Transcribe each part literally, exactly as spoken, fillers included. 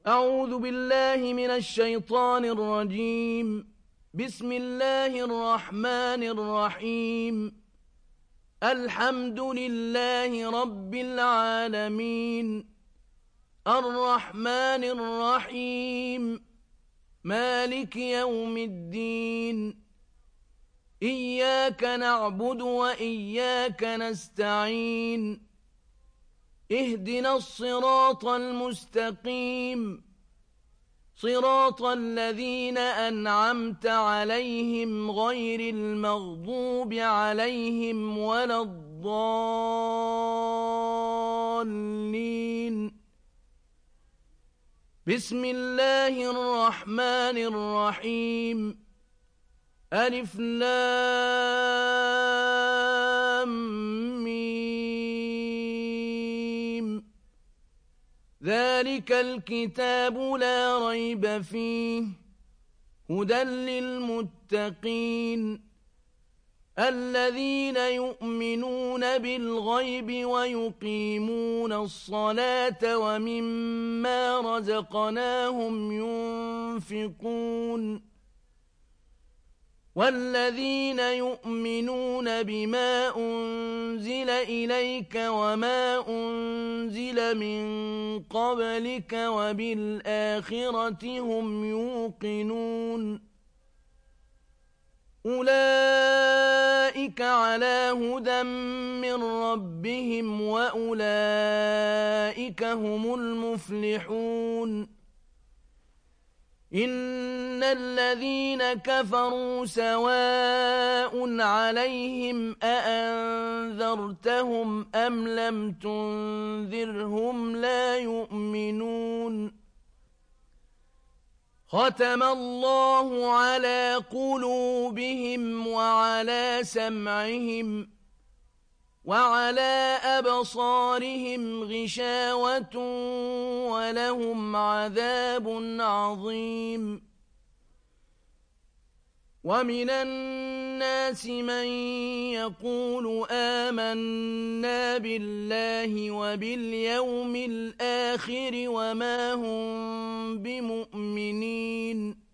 أعوذ بالله من الشيطان الرجيم. بسم الله الرحمن الرحيم. الحمد لله رب العالمين، الرحمن الرحيم، مالك يوم الدين. إياك نعبد وإياك نستعين. اهدنا الصراط المستقيم، صراط الذين أنعمت عليهم غير المغضوب عليهم ولا الضالين. بسم الله الرحمن الرحيم. ألف لام ميم. ذلك الكتاب لا ريب فيه هدى للمتقين الذين يؤمنون بالغيب ويقيمون الصلاة ومما رزقناهم ينفقون والذين يؤمنون بما أنزل إليك وما أنزل من قبلك وبالآخرة هم يوقنون. أولئك على هدى من ربهم وأولئك هم المفلحون. إن الذين كفروا سواء عليهم أأنذرتهم أم لم تنذرهم لا يؤمنون. ختم الله على قلوبهم وعلى سمعهم وعلى أبصارهم غشاوة ولهم عذاب عظيم. ومن الناس من يقول آمنا بالله وباليوم الآخر وما هم بمؤمنين.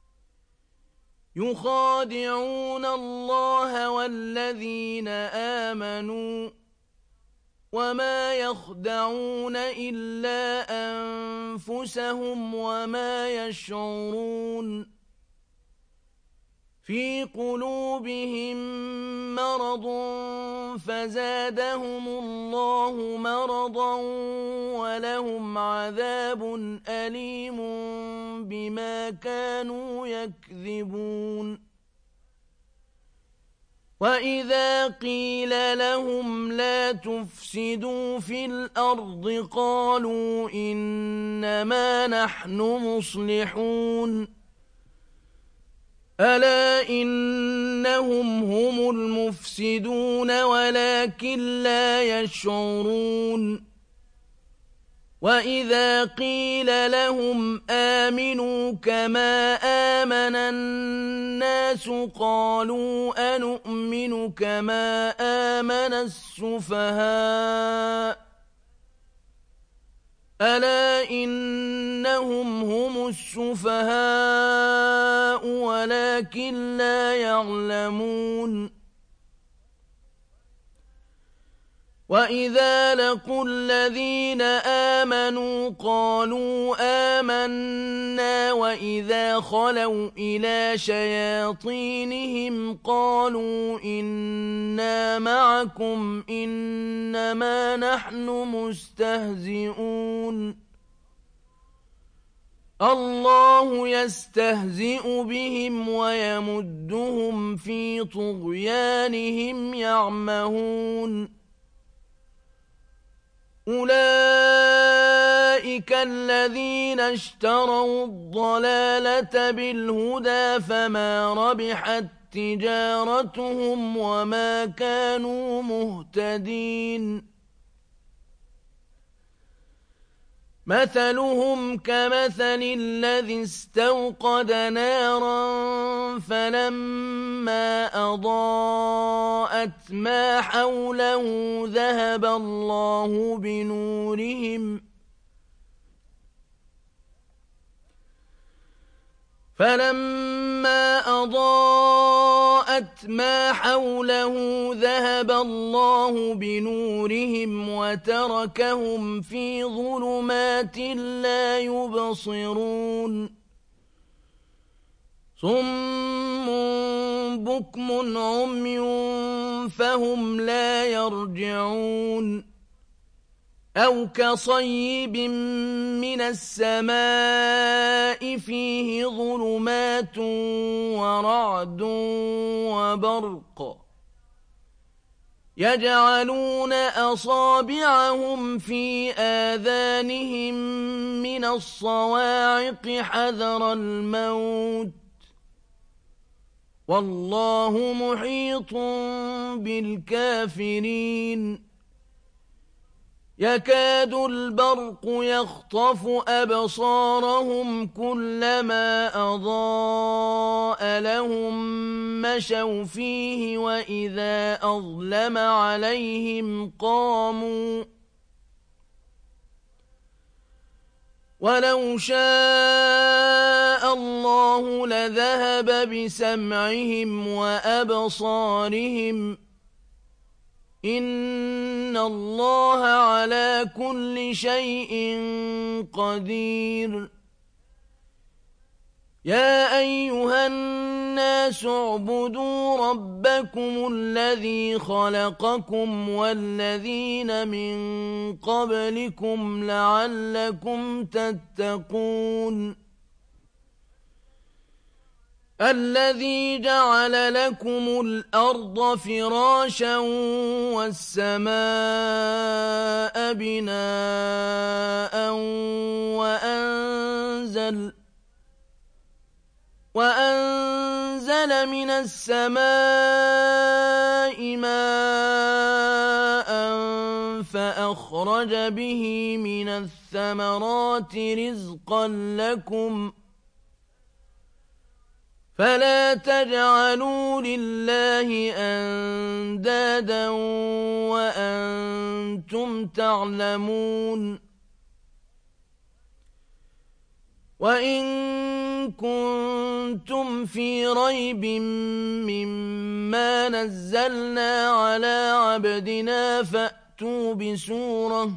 يخادعون الله والذين آمنوا وما يخدعون إلا أنفسهم وما يشعرون. في قلوبهم مرض فزادهم الله مرضا ولهم عذاب أليم بما كانوا يكذبون. وإذا قيل لهم لا تفسدوا في الأرض قالوا إنما نحن مصلحون. ألا إنهم هم المفسدون ولكن لا يشعرون. وإذا قيل لهم آمنوا كما آمن الناس قالوا أنؤمن كما آمن السفهاء. ألا إنهم هم السفهاء ولكن لا يعلمون. وإذا لقوا الذين آمنوا قالوا آمنا وإذا خلوا إلى شياطينهم قالوا إنا معكم إنما نحن مستهزئون. الله يستهزئ بهم ويمدهم في طغيانهم يعمهون. أولئك الذين اشتروا الضلالة بالهدى فما ربحت تجارتهم وما كانوا مهتدين. مثلهم كمثل الذي استوقد نارا فلما أضاءت ما حوله ذهب الله بنورهم فلما أضاءت ما حوله ذهب الله بنورهم وتركهم في ظلمات لا يبصرون صم بكم عمي فهم لا يرجعون أو كصيب من السماء فيه ظلمات ورعد وبرق يجعلون أصابعهم في آذانهم من الصواعق حذر الموت والله محيط بالكافرين يكاد البرق يخطف أبصارهم كلما أضاء لهم مشوا فيه وإذا أظلم عليهم قاموا ولو شاء الله لذهب بسمعهم وأبصارهم إن الله على كل شيء قدير يا أيها الناس اعبدوا ربكم الذي خلقكم والذين من قبلكم لعلكم تتقون الذي جعل لكم الأرض فراشا والسماء بناء وأنزل وأنزل من السماء ماء فأخرج به من الثمرات رزقا لكم فلا تجعلوا لله أندادا وأنتم تعلمون وإن كنتم في ريب مما نزلنا على عبدنا فأتوا بسورة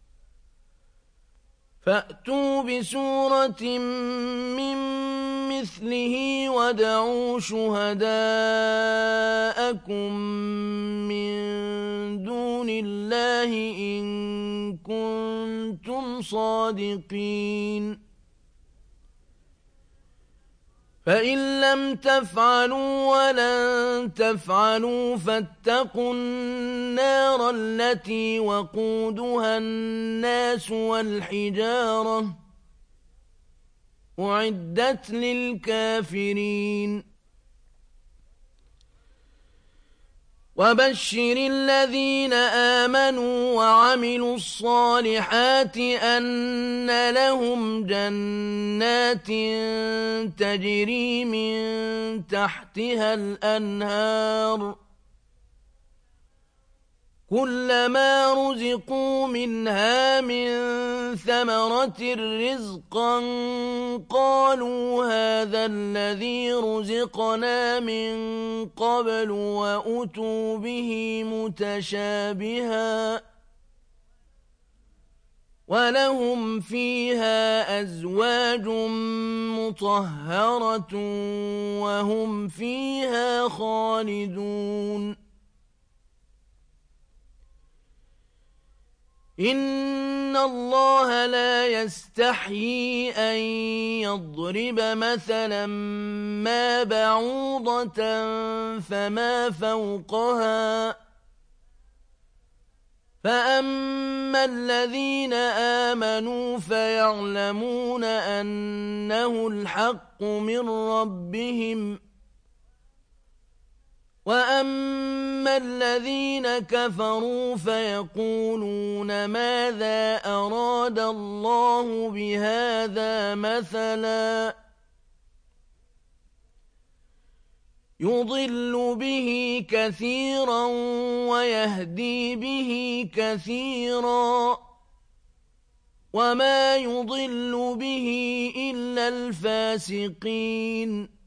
فأتوا بسورة من مثله وادعوا شهداءكم من دون الله إن كنتم صادقين فإن لم تفعلوا ولن تفعلوا فاتقوا النار التي وقودها الناس والحجارة أعدت للكافرين وبشر الذين آمنوا وعملوا الصالحات أن لهم جنات تجري من تحتها الأنهار كلما رزقوا منها من ثمرة رزقا قالوا هذا الذي رزقنا من قبل وأتوا به متشابها ولهم فيها أزواج مطهرة وهم فيها خالدون إن الله لا يستحيي أن يضرب مثلا ما بعوضة فما فوقها فأما الذين آمنوا فيعلمون أنه الحق من ربهم وأما الذين كفروا فيقولون ماذا أراد الله بهذا مثلا يضل به كثيرا ويهدي به كثيرا وما يضل به إلا من الفاسقين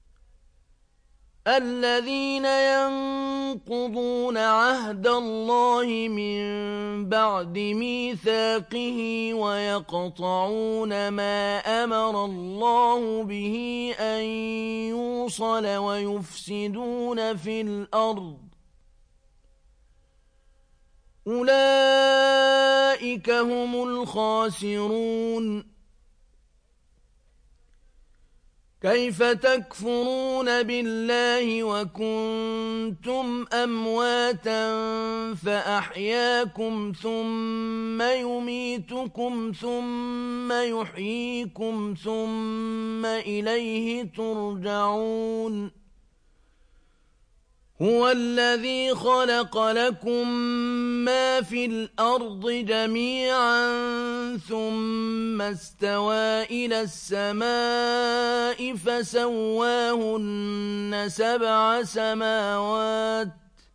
الذين ينقضون عهد الله من بعد ميثاقه ويقطعون ما أمر الله به أن يوصل ويفسدون في الأرض أولئك هم الخاسرون كيف تكفرون بالله وكنتم أمواتا فأحياكم ثم يميتكم ثم يحييكم ثم إليه ترجعون هو الذي خلق لكم ما في الأرض جميعا ثم استوى إلى السماء فسواهن سبع سماوات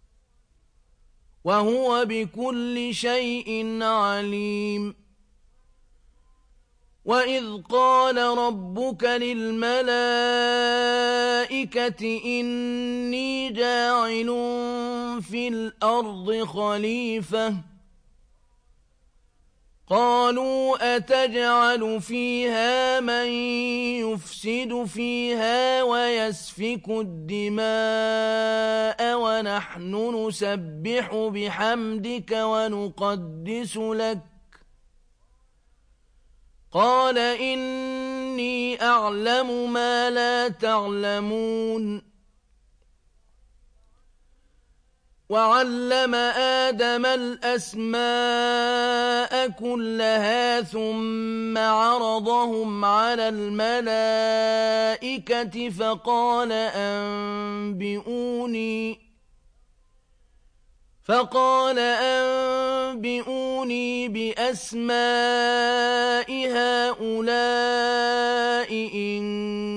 وهو بكل شيء عليم وإذ قال ربك للملائكة إني جاعل في الأرض خليفة قالوا أتجعل فيها من يفسد فيها ويسفك الدماء ونحن نسبح بحمدك ونقدس لك قال إني أعلم ما لا تعلمون وعلم آدم الأسماء كلها ثم عرضهم على الملائكة فقال أنبئوني فقال أنبئوني بأسماء هؤلاء إن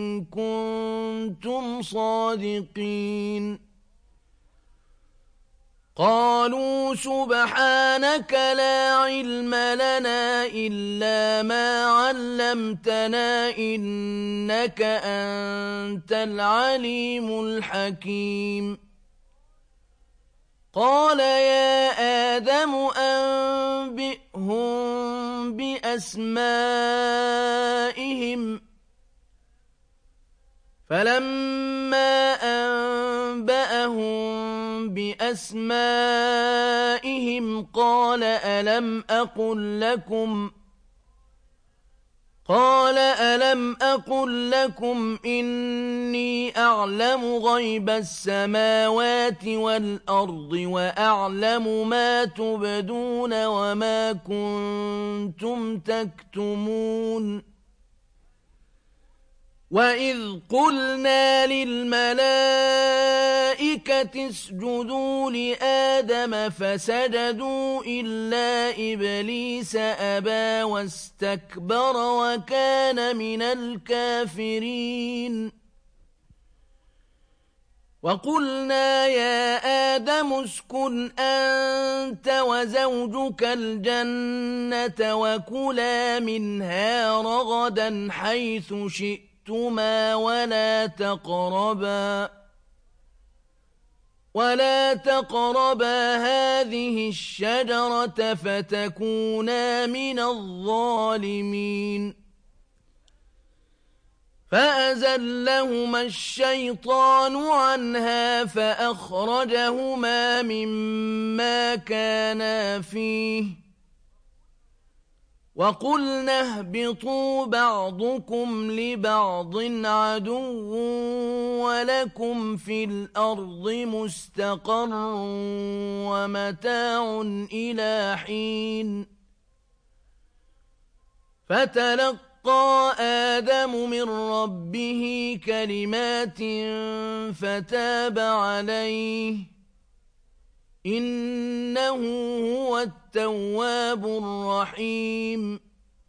كنتم صادقين قالوا سبحانك لا علم لنا إلا ما علمتنا إنك أنت العليم الحكيم قال يا آدم أنبئهم بأسمائهم فلما أنبأهم بأسمائهم قال ألم أقل لكم قال ألم أقل لكم إني أعلم غيب السماوات والأرض وأعلم ما تبدون وما كنتم تكتمون وإذ قلنا للملائكة اسجدوا لآدم فسجدوا إلا إبليس أبى واستكبر وكان من الكافرين وقلنا يا آدم اسكن أنت وزوجك الجنة وكلا منها رغدا حيث شئتما ولا تقربا ولا تقربا هذه الشجرة فتكونا من الظالمين فأزلهما الشيطان عنها فأخرجهما مما كانا فيه وقلنا اهبطوا بعضكم لبعض عدو ولكم في الأرض مستقر ومتاع إلى حين فتلقى آدم من ربه كلمات فتاب عليه إنه هو التواب الرحيم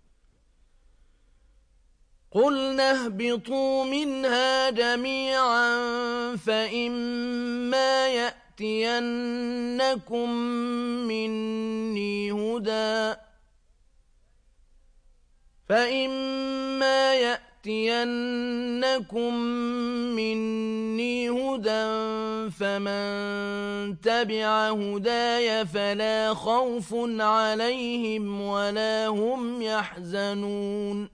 قلنا اهبطوا منها جميعا فإما يأتينكم مني هدى فإما يأتينكم يَأْتِيَنَّكُم مِّنِّي هُدًى فَمَن تَبِعَ هُدَايَ فَلَا خَوْفٌ عَلَيْهِمْ وَلَا هُمْ يَحْزَنُونَ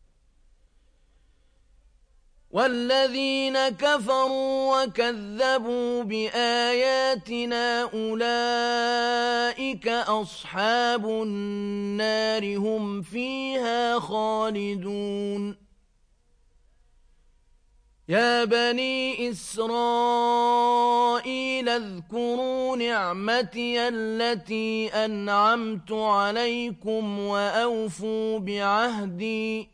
وَالَّذِينَ كَفَرُوا وَكَذَّبُوا بِآيَاتِنَا أُولَئِكَ أَصْحَابُ النَّارِ هُمْ فِيهَا خَالِدُونَ يَا بَنِي إِسْرَائِيلَ اذْكُرُوا نِعْمَتِيَ الَّتِي أَنْعَمْتُ عَلَيْكُمْ وَأَوْفُوا بِعَهْدِي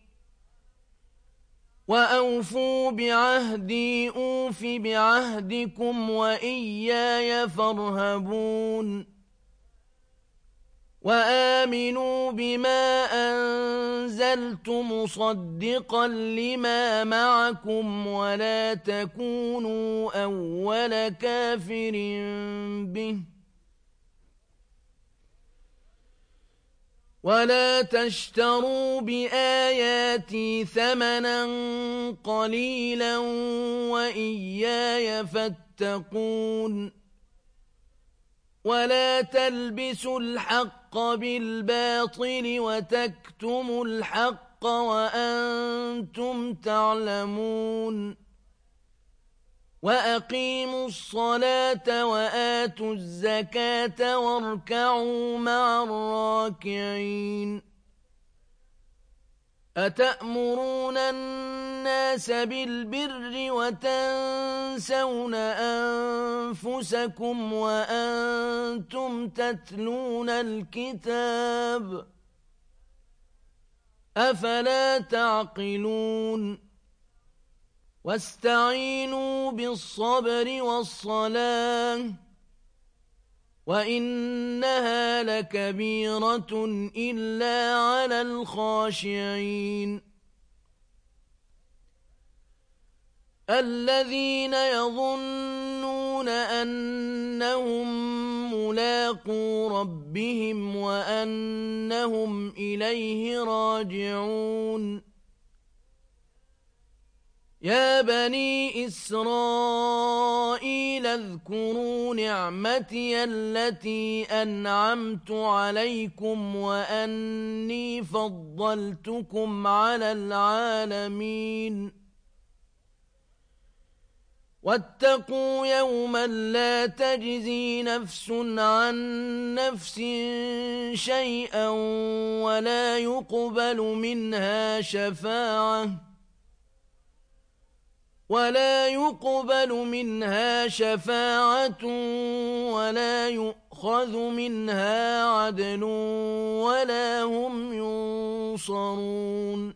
وَأَوْفُوا بِعَهْدِي أُوفِ بِعَهْدِكُمْ وَإِيَّايَ فَارْهَبُونِ وَآمِنُوا بِمَا أَنزَلْتُ مُصَدِّقًا لِمَا مَعَكُمْ وَلَا تَكُونُوا أَوَّلَ كَافِرٍ بِهِ وَلَا تَشْتَرُوا بِآيَاتِي ثَمَنًا قَلِيلًا وَإِيَّايَ فَاتَّقُونِ وَلَا تَلْبِسُوا الْحَقَّ بِالْبَاطِلِ وَتَكْتُمُوا الْحَقَّ وَأَنتُمْ تَعْلَمُونَ وَأَقِيمُوا الصَّلَاةَ وَآتُوا الزَّكَاةَ وَارْكَعُوا مَعَ الرَّاكِعِينَ أَتَأْمُرُونَ النَّاسَ بِالْبِرِّ وَتَنسَوْنَ أَنفُسَكُمْ وَأَنتُمْ تَتْلُونَ الْكِتَابَ أَفَلَا تَعْقِلُونَ وَاسْتَعِينُوا بِالصَّبْرِ وَالصَّلَاةِ وَإِنَّهَا لَكَبِيرَةٌ إِلَّا عَلَى الْخَاشِعِينَ الَّذِينَ يَظُنُّونَ أَنَّهُم مُّلَاقُو رَبِّهِمْ وَأَنَّهُمْ إِلَيْهِ راجعون يَا بَنِي إِسْرَائِيلَ اذْكُرُوا نِعْمَتِيَ الَّتِي أَنْعَمْتُ عَلَيْكُمْ وَأَنِّي فَضَّلْتُكُمْ عَلَى الْعَالَمِينَ وَاتَّقُوا يَوْمًا لَّا تَجْزِي نَفْسٌ عَن نَّفْسٍ شَيْئًا وَلَا يُقْبَلُ مِنْهَا شَفَاعَةٌ ولا يقبل منها شفاعة ولا يؤخذ منها عدل ولا هم ينصرون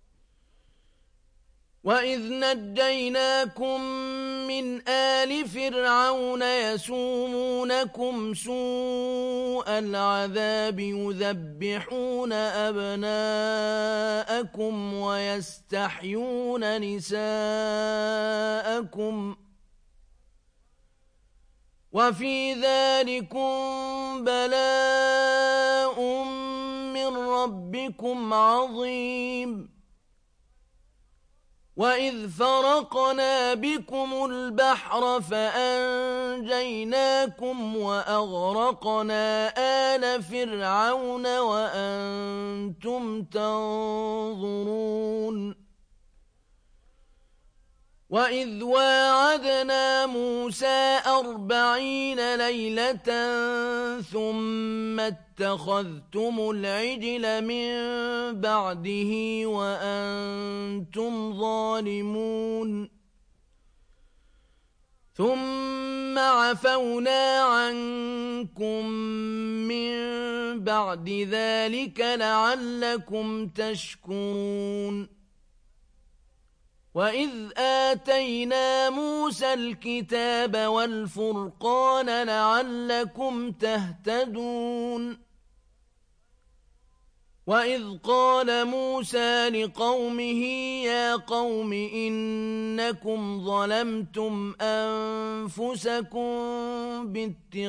وإذ نجيناكم من آل فرعون يسومونكم سوء العذاب يذبحون أبناءكم ويستحيون نساءكم وفي ذلكم بلاء من ربكم عظيم وَإِذْ فَرَقْنَا بِكُمُ الْبَحْرَ فَأَنجَيْنَاكُمْ وَأَغْرَقْنَا آلَ فِرْعَوْنَ وَأَنتُمْ تَنظُرُونَ وَإِذْ وَاعَدْنَا مُوسَىٰ أَرْبَعِينَ لَيْلَةً ثُمَّ اتَّخَذْتُمُ الْعِجْلَ مِن بَعْدِهِ وَأَنتُمْ ظَالِمُونَ ثُمَّ عَفَوْنَا عَنكُم مِّن بَعْدِ ذَٰلِكَ لَعَلَّكُمْ تَشْكُرُونَ وَإِذْ آتَيْنَا مُوسَى الْكِتَابَ وَالْفُرْقَانَ لَعَلَّكُمْ تَهْتَدُونَ وَإِذْ قَالَ مُوسَى لِقَوْمِهِ يَا قَوْمِ إِنَّكُمْ ظَلَمْتُمْ أَنفُسَكُم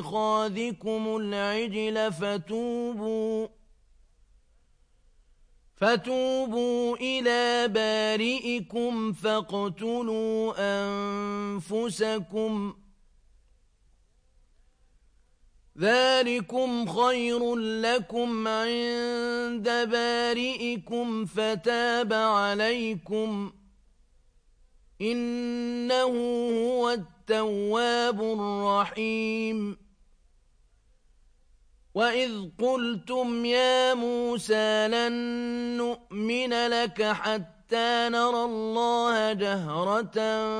بِاتِّخَاذِكُمُ الْعِجْلَ فَتُوبُوا فتوبوا إلى بارئكم فاقتلوا أنفسكم ذلكم خير لكم عند بارئكم فتاب عليكم إنه هو التواب الرحيم وإذ قلتم يا موسى لن نؤمن لك حتى نرى الله جهرة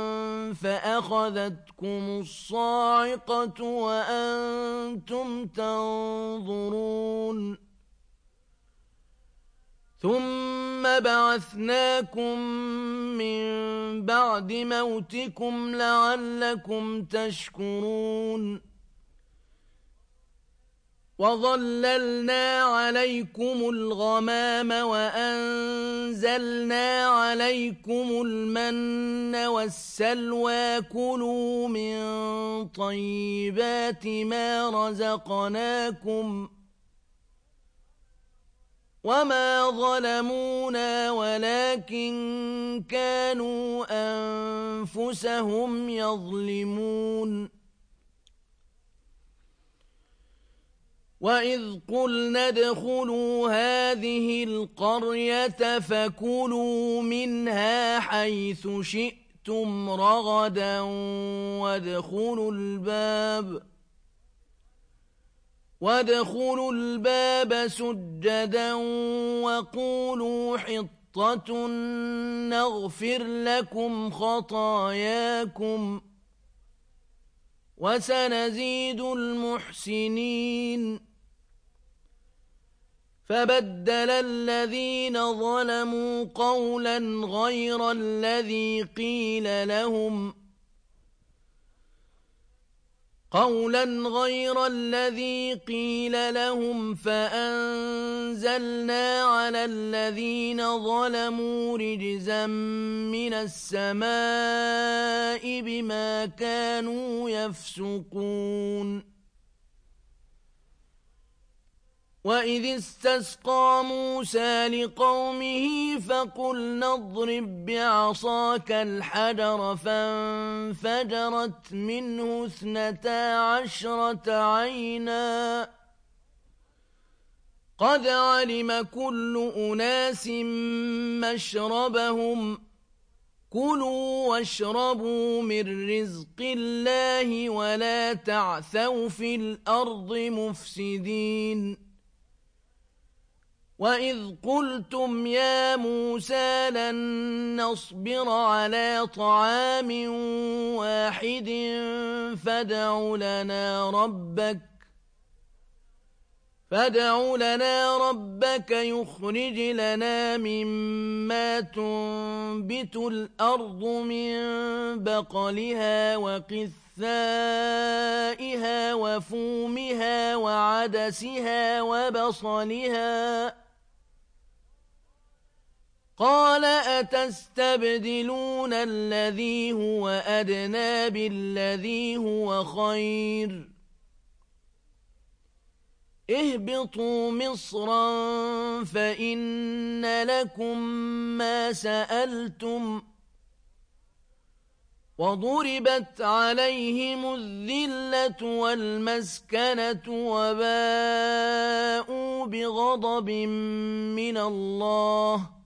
فأخذتكم الصاعقة وأنتم تنظرون ثم بعثناكم من بعد موتكم لعلكم تشكرون وظللنا عليكم الغمام وأنزلنا عليكم المن والسلوى كلوا من طيبات ما رزقناكم وما ظلمونا ولكن كانوا أنفسهم يظلمون وإذ قلنا ادخلوا هذه القرية فكلوا منها حيث شئتم رغدا وادخلوا الباب وادخلوا الباب سجدا وقولوا حطة نغفر لكم خطاياكم وسنزيد المحسنين فبدل الذين ظلموا قولا غير الذي قيل لهم قولا غير الذي قيل لهم فأنزلنا على الذين ظلموا رجزا من السماء بما كانوا يفسقون وإذ استسقى موسى لقومه فقلنا اضرب بعصاك الحجر فانفجرت منه اثنتا عشرة عينا قد علم كل أناس مشربهم كلوا واشربوا من رزق الله ولا تعثوا في الأرض مفسدين وإذ قلتم يا موسى لن نصبر على طعام واحد فادع لنا ربك فادع لنا ربك يخرج لنا مما تنبت الأرض من بقلها وقثائها وفومها وعدسها وبصلها قال أتستبدلون الذي هو أدنى بالذي هو خير اهبطوا مصرا فإن لكم ما سألتم وضربت عليهم الذلة والمسكنة وباءوا بغضب من الله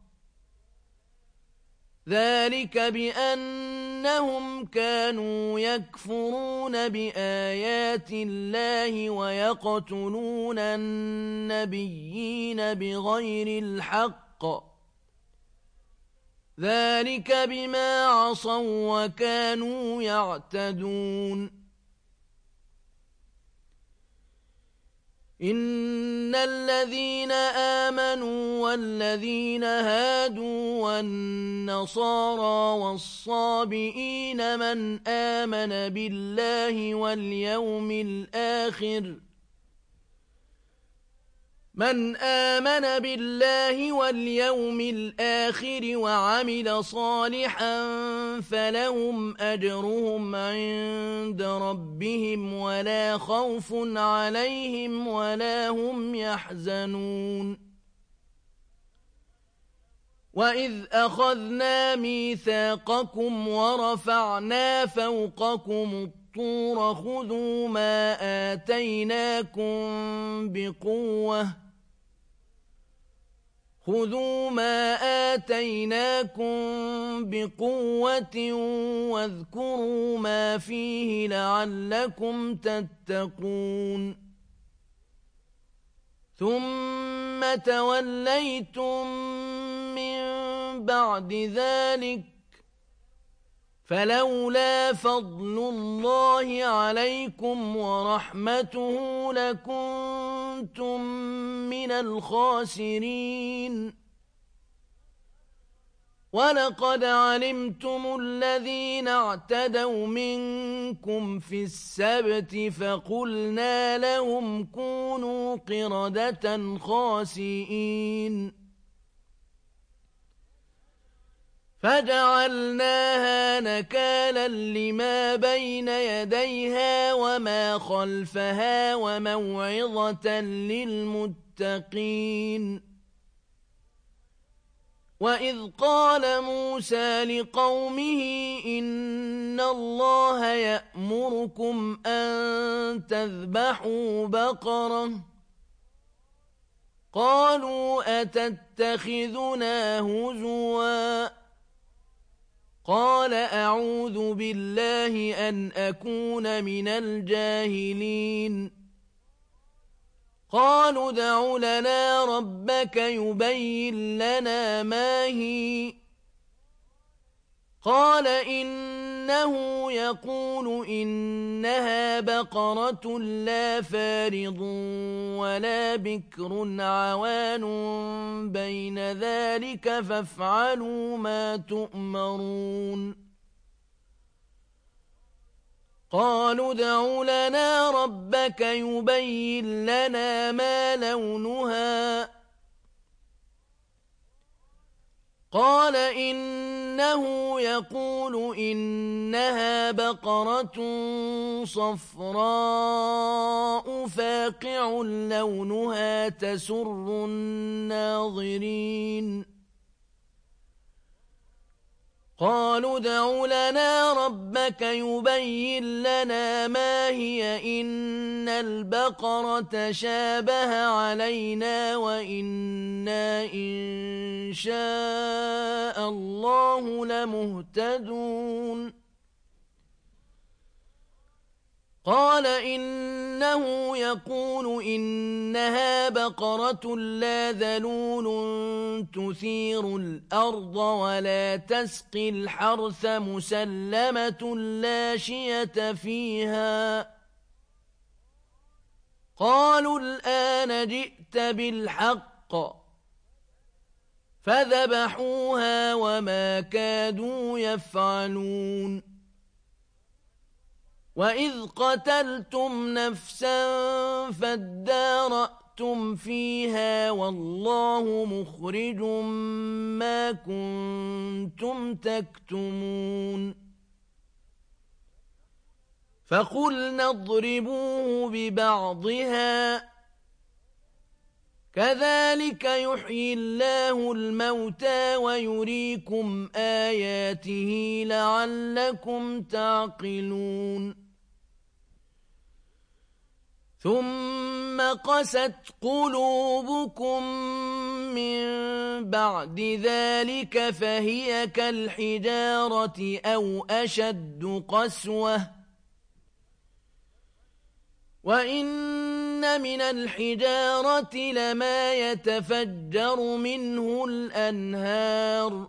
ذلك بأنهم كانوا يكفرون بآيات الله ويقتلون النبيين بغير الحق ذلك بما عصوا وكانوا يعتدون إن الذين آمنوا والذين هادوا والنصارى والصابئين من آمن بالله واليوم الآخر من آمن بالله واليوم الآخر وعمل صالحا فلهم أجرهم عند ربهم ولا خوف عليهم ولا هم يحزنون وَإِذْ أَخَذْنَا مِيثَاقَكُمْ وَرَفَعْنَا فَوْقَكُمُ الطُّورَ خُذُوا مَا آتَيْنَاكُمْ بِقُوَّةٍ خُذُوا مَا آتَيْنَاكُمْ بِقُوَّةٍ وَاذْكُرُوا مَا فِيهِ لَعَلَّكُمْ تَتَّقُونَ ثُمَّ تَوَلَّيْتُمْ مِنْ بَعْدِ ذَلِكَ فَلَوْلَا فَضْلُ اللَّهِ عَلَيْكُمْ وَرَحْمَتُهُ لَكُنْتُمْ مِنَ الْخَاسِرِينَ وَلَقَدْ عَلِمْتُمُ الَّذِينَ اعْتَدَوْا مِنكُمْ فِي السَّبْتِ فَقُلْنَا لَهُمْ كُونُوا قِرَدَةً خَاسِئِينَ فَجَعَلْنَاهَا نَكَالًا لِمَا بَيْنَ يَدَيْهَا وَمَا خَلْفَهَا وَمَوْعِظَةً لِلْمُتَّقِينَ وَإِذْ قَالَ مُوسَى لِقَوْمِهِ إِنَّ اللَّهَ يَأْمُرُكُمْ أَن تَذْبَحُوا بَقَرَةً قَالُوا أَتَتَّخِذُنَا هُزُوًا قَالَ أَعُوذُ بِاللَّهِ أَنْ أَكُونَ مِنَ الْجَاهِلِينَ قَالُوا ادْعُ لَنَا رَبَّكَ يُبَيِّن لَّنَا مَا هِيَ قَالَ إِنَّهُ يَقُولُ إِنَّهَا بَقَرَةٌ لَّا فَارِضٌ وَلَا بِكْرٌ عَوَانٌ بَيْنَ ذَلِكَ فَافْعَلُوا مَا تُؤْمَرُونَ قَالُوا ادْعُ لَنَا رَبَّكَ يُبَيِّن لَّنَا مَا لَوْنُهَا قَالَ إِنَّهُ يَقُولُ إِنَّهَا بَقَرَةٌ صَفْرَاءُ فَاقِعٌ لَّوْنُهَا تَسُرُّ النَّاظِرِينَ قَالُوا ادْعُ لَنَا رَبَّكَ يُبَيِّن لَّنَا مَا هِيَ إِنَّ الْبَقَرَ تَشَابَهَ عَلَيْنَا وَإِنَّا إِن شَاءَ اللَّهُ لَمُهْتَدُونَ قَالَ إِنَّهُ يَقُولُ إِنَّهَا بَقَرَةٌ لَّا ذَلُولٌ تُثِيرُ الْأَرْضَ وَلَا تَسْقِي الْحَرْثَ مُسَلَّمَةٌ لَّا شِيَةَ فِيهَا قَالُوا الْآنَ جِئْتَ بِالْحَقِّ فَذَبَحُوهَا وَمَا كَادُوا يَفْعَلُونَ وَإِذْ قَتَلْتُمْ نَفْسًا فَادَّارَأْتُمْ فِيهَا وَاللَّهُ مُخْرِجٌ مَّا كُنتُمْ تَكْتُمُونَ فَقُلْنَا اضْرِبُوهُ بِبَعْضِهَا كَذَلِكَ يُحْيِي اللَّهُ الْمَوْتَىٰ وَيُرِيكُمْ آيَاتِهِ لَعَلَّكُمْ تَعْقِلُونَ ثُمَّ قَسَتْ قُلُوبُكُم مِّن بَعْدِ ذَلِكَ فَهِيَ كَالْحِجَارَةِ أَوْ أَشَدُّ قَسْوَةً وَإِنَّ مِنَ الْحِجَارَةِ لَمَا يَتَفَجَّرُ مِنْهُ الْأَنْهَارُ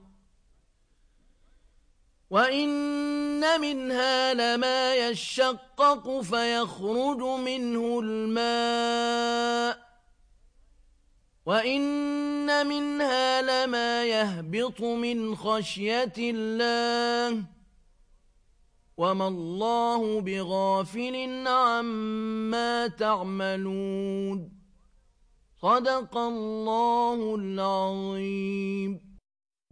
وَإِنَّ مِنْهَا لَمَا يَشَّقَّقُ فَيَخْرُجُ مِنْهُ الْمَاءُ وَإِنَّ مِنْهَا لَمَا يَهْبِطُ مِنْ خَشْيَةِ اللَّهِ وَمَا اللَّهُ بِغَافِلٍ عَمَّا تَعْمَلُونَ صدق الله العظيم.